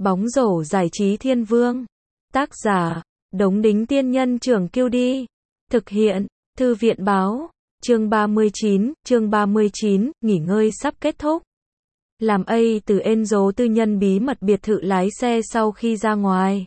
Bóng rổ giải trí thiên vương. Tác giả, Đống Đính Tiên Nhân Trưởng Kiêu Đi. Thực hiện, Thư viện Báo. Chương 39, nghỉ ngơi sắp kết thúc. Làm A từ Enzo tư nhân bí mật biệt thự lái xe sau khi ra ngoài.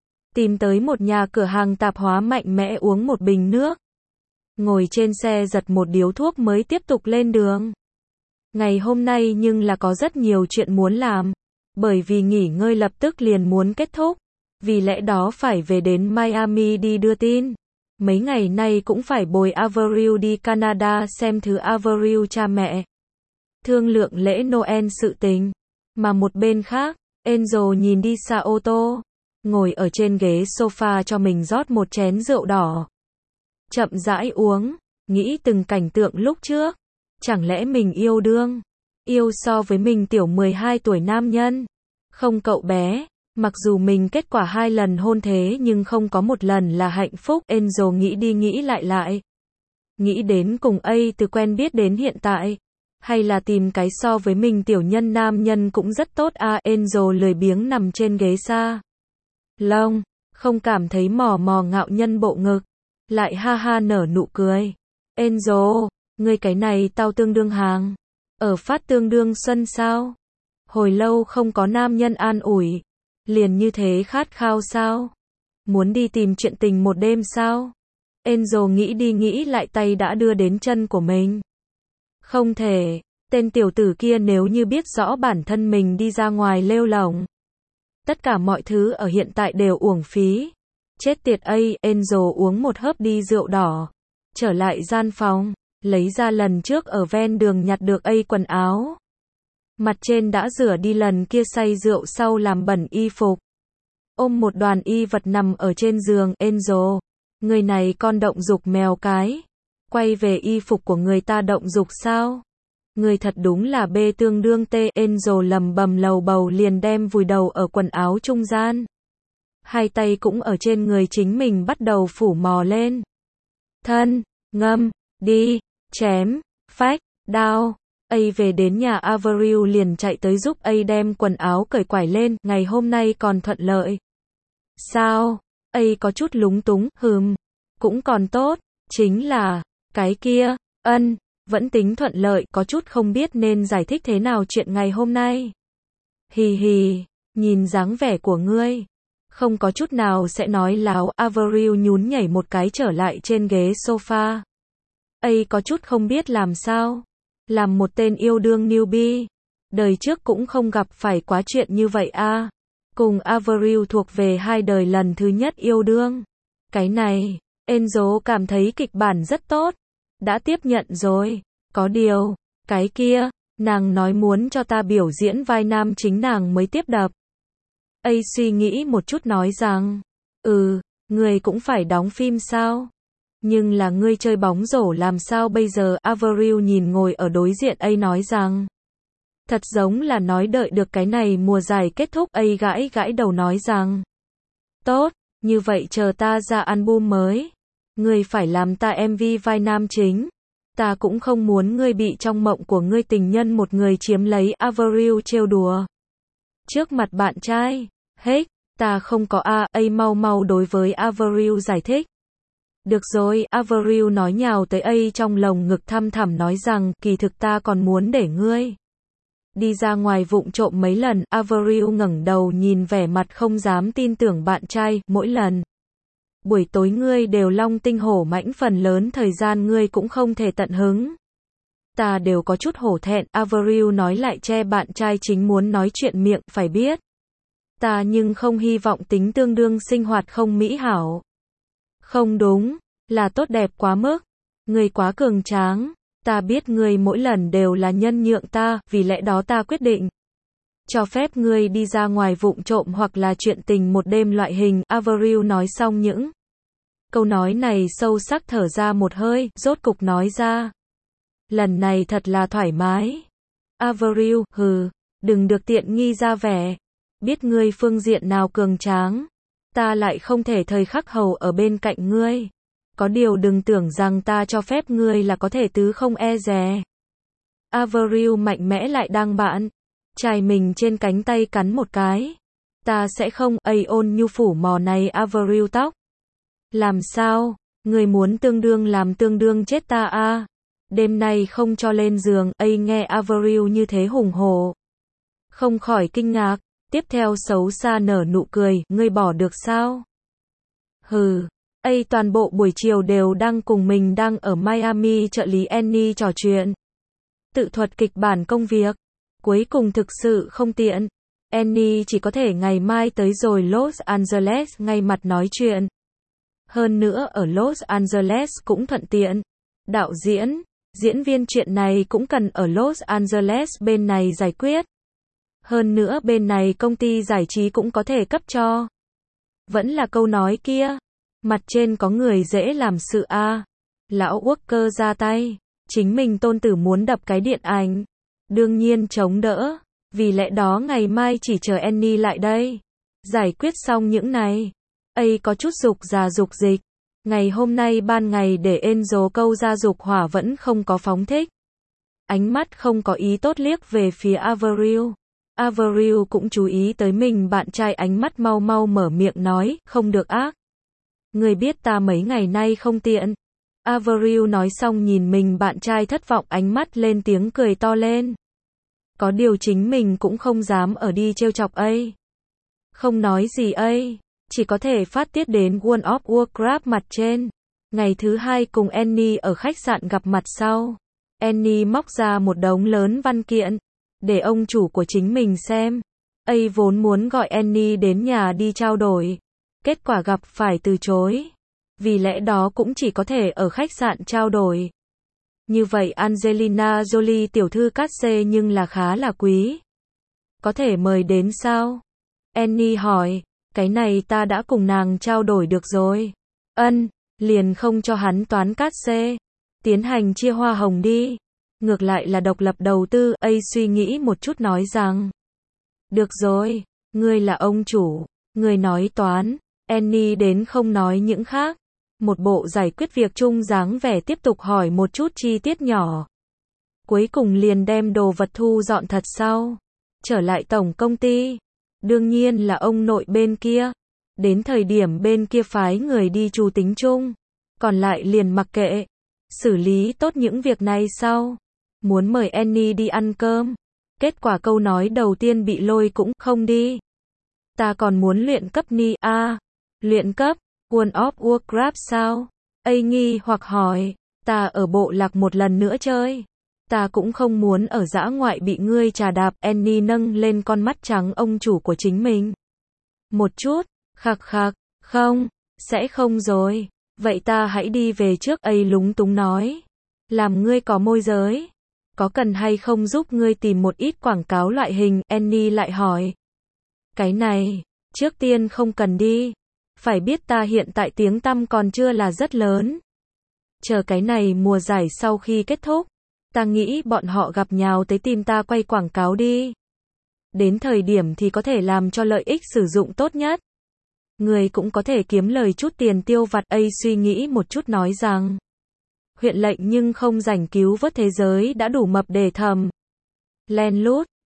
Tìm tới một nhà cửa hàng tạp hóa mạnh mẽ uống một bình nước. Ngồi trên xe giật một điếu thuốc mới tiếp tục lên đường. Ngày hôm nay nhưng là có rất nhiều chuyện muốn làm. Bởi vì nghỉ ngơi lập tức liền muốn kết thúc. Vì lẽ đó phải về đến Miami đi đưa tin. Mấy ngày nay cũng phải bồi Avril đi Canada xem thứ Avril cha mẹ. Thương lượng lễ Noel sự tình. Mà một bên khác, Angel nhìn đi xa ô tô. Ngồi ở trên ghế sofa cho mình rót một chén rượu đỏ. Chậm rãi uống, nghĩ từng cảnh tượng lúc trước. Chẳng lẽ mình yêu đương? Yêu so với mình tiểu 12 tuổi nam nhân. Không cậu bé. Mặc dù mình kết quả 2 lần hôn thế nhưng không có một lần là hạnh phúc. Angel nghĩ đi nghĩ lại. Nghĩ đến cùng A từ quen biết đến hiện tại. Hay là tìm cái so với mình tiểu nhân nam nhân cũng rất tốt à. Angel lười biếng nằm trên ghế xa lông, không cảm thấy mò ngạo nhân bộ ngực. Lại ha ha nở nụ cười. Angel, ngươi cái này tao tương đương hàng. Ở phát tương đương xuân sao? Hồi lâu không có nam nhân an ủi. Liền như thế khát khao sao? Muốn đi tìm chuyện tình một đêm sao? Angel nghĩ đi nghĩ lại tay đã đưa đến chân của mình. Không thể, tên tiểu tử kia nếu như biết rõ bản thân mình đi ra ngoài lêu lổng. Tất cả mọi thứ ở hiện tại đều uổng phí. Chết tiệt A, Angel uống một hớp đi rượu đỏ. Trở lại gian phòng, lấy ra lần trước ở ven đường nhặt được A quần áo. Mặt trên đã rửa đi lần kia say rượu sau làm bẩn y phục. Ôm một đoàn y vật nằm ở trên giường. Angel, người này con động dục mèo cái. Quay về y phục của người ta động dục sao? Người thật đúng là B tương đương T. Angel lầm bầm lầu bầu liền đem vùi đầu ở quần áo trung gian. Hai tay cũng ở trên người chính mình bắt đầu phủ mò lên. Thân, ngâm, đi, chém, phách, đao. A về đến nhà Avril liền chạy tới giúp A đem quần áo cởi quải lên. Ngày hôm nay còn thuận lợi. Sao? A có chút lúng túng. Cũng còn tốt. Chính là, cái kia, vẫn tính thuận lợi, có chút không biết nên giải thích thế nào chuyện ngày hôm nay. Hì hì, nhìn dáng vẻ của ngươi, không có chút nào sẽ nói láo. Avril nhún nhảy một cái trở lại trên ghế sofa. A có chút không biết làm sao. Làm một tên yêu đương newbie. Đời trước cũng không gặp phải quá chuyện như vậy à. Cùng Avril thuộc về 2 đời lần thứ nhất yêu đương. Cái này, Angel cảm thấy kịch bản rất tốt. Đã tiếp nhận rồi. Có điều, cái kia, nàng nói muốn cho ta biểu diễn vai nam chính nàng mới tiếp đập. A suy nghĩ một chút nói rằng, ngươi cũng phải đóng phim sao? Nhưng là ngươi chơi bóng rổ làm sao bây giờ? Avril nhìn ngồi ở đối diện A nói rằng, thật giống là nói đợi được cái này mùa giải kết thúc. A gãi đầu nói rằng, tốt, như vậy chờ ta ra album mới. Ngươi phải làm ta MV vai nam chính. Ta cũng không muốn ngươi bị trong mộng của ngươi tình nhân một người chiếm lấy. Avril trêu đùa. Trước mặt bạn trai. Ta không có A mau đối với Avril giải thích. Được rồi, Avril nói nhào tới A trong lồng ngực thăm thẳm nói rằng, kỳ thực ta còn muốn để ngươi đi ra ngoài vụng trộm mấy lần. Avril ngẩng đầu nhìn vẻ mặt không dám tin tưởng bạn trai. Mỗi lần buổi tối ngươi đều long tinh hổ mãnh, phần lớn thời gian ngươi cũng không thể tận hứng. Ta đều có chút hổ thẹn. Avril nói lại che bạn trai chính muốn nói chuyện miệng. Phải biết, ta nhưng không hy vọng tính tương đương sinh hoạt không mỹ hảo. Không đúng, là tốt đẹp quá mức. Ngươi quá cường tráng. Ta biết ngươi mỗi lần đều là nhân nhượng ta, vì lẽ đó ta quyết định cho phép ngươi đi ra ngoài vụng trộm hoặc là chuyện tình một đêm loại hình. Avril nói xong những câu nói này sâu sắc thở ra một hơi, rốt cục nói ra. Lần này thật là thoải mái. Avril, đừng được tiện nghi ra vẻ. Biết ngươi phương diện nào cường tráng. Ta lại không thể thời khắc hầu ở bên cạnh ngươi. Có điều đừng tưởng rằng ta cho phép ngươi là có thể tứ không e dè. Avril mạnh mẽ lại đang bạn trai mình trên cánh tay cắn một cái. Ta sẽ không, ôn nhu phủ mò này Avril tóc. Làm sao? Người muốn tương đương làm tương đương chết ta à? Đêm nay không cho lên giường, nghe Avril như thế hùng hổ. Không khỏi kinh ngạc, tiếp theo xấu xa nở nụ cười, ngươi bỏ được sao? Hừ, toàn bộ buổi chiều đều đang cùng mình đang ở Miami trợ lý Annie trò chuyện. Tự thuật kịch bản công việc. Cuối cùng thực sự không tiện. Annie chỉ có thể ngày mai tới rồi Los Angeles ngay mặt nói chuyện. Hơn nữa ở Los Angeles cũng thuận tiện. Đạo diễn, diễn viên chuyện này cũng cần ở Los Angeles bên này giải quyết. Hơn nữa bên này công ty giải trí cũng có thể cấp cho. Vẫn là câu nói kia. Mặt trên có người dễ làm sự a. Lão Walker ra tay. Chính mình tôn tử muốn đập cái điện ảnh. Đương nhiên chống đỡ. Vì lẽ đó ngày mai chỉ chờ Annie lại đây. Giải quyết xong những này. Có chút dục già dục dịch. Ngày hôm nay ban ngày để Enzo câu ra dục hỏa vẫn không có phóng thích. Ánh mắt không có ý tốt liếc về phía Avril. Avril cũng chú ý tới mình bạn trai ánh mắt mau mau mở miệng nói, không được ác. Người biết ta mấy ngày nay không tiện. Avril nói xong nhìn mình bạn trai thất vọng ánh mắt lên tiếng cười to lên. Có điều chính mình cũng không dám ở đi trêu chọc Không nói gì chỉ có thể phát tiết đến World of Warcraft mặt trên. Ngày thứ hai cùng Annie ở khách sạn gặp mặt sau. Annie móc ra một đống lớn văn kiện, để ông chủ của chính mình xem. Vốn muốn gọi Annie đến nhà đi trao đổi. Kết quả gặp phải từ chối. Vì lẽ đó cũng chỉ có thể ở khách sạn trao đổi. Như vậy Angelina Jolie tiểu thư cát xê nhưng là khá là quý. Có thể mời đến sao? Annie hỏi. Cái này ta đã cùng nàng trao đổi được rồi. Liền không cho hắn toán cát xê. Tiến hành chia hoa hồng đi. Ngược lại là độc lập đầu tư. Suy nghĩ một chút nói rằng. Được rồi, ngươi là ông chủ. Ngươi nói toán. Annie đến không nói những khác. Một bộ giải quyết việc chung dáng vẻ tiếp tục hỏi một chút chi tiết nhỏ. Cuối cùng liền đem đồ vật thu dọn thật sau. Trở lại tổng công ty. Đương nhiên là ông nội bên kia. Đến thời điểm bên kia phái người đi chủ tính chung. Còn lại liền mặc kệ. Xử lý tốt những việc này sau. Muốn mời Annie đi ăn cơm. Kết quả câu nói đầu tiên bị lôi cũng không đi. Ta còn muốn luyện cấp ni luyện cấp. World of Warcraft sao? Nghi hoặc hỏi. Ta ở bộ lạc một lần nữa chơi. Ta cũng không muốn ở dã ngoại bị ngươi trà đạp. Annie nâng lên con mắt trắng ông chủ của chính mình. Một chút, khạc khạc, không, sẽ không rồi. Vậy ta hãy đi về trước. Lúng túng nói. Làm ngươi có môi giới. Có cần hay không giúp ngươi tìm một ít quảng cáo loại hình? Annie lại hỏi. Cái này, trước tiên không cần đi. Phải biết ta hiện tại tiếng tăm còn chưa là rất lớn. Chờ cái này mùa giải sau khi kết thúc. Ta nghĩ bọn họ gặp nhào tới tìm ta quay quảng cáo đi. Đến thời điểm thì có thể làm cho lợi ích sử dụng tốt nhất. Người cũng có thể kiếm lời chút tiền tiêu vặt. Suy nghĩ một chút nói rằng. Huyện lệnh nhưng không rảnh cứu vớt thế giới đã đủ mập để thầm. Len lút.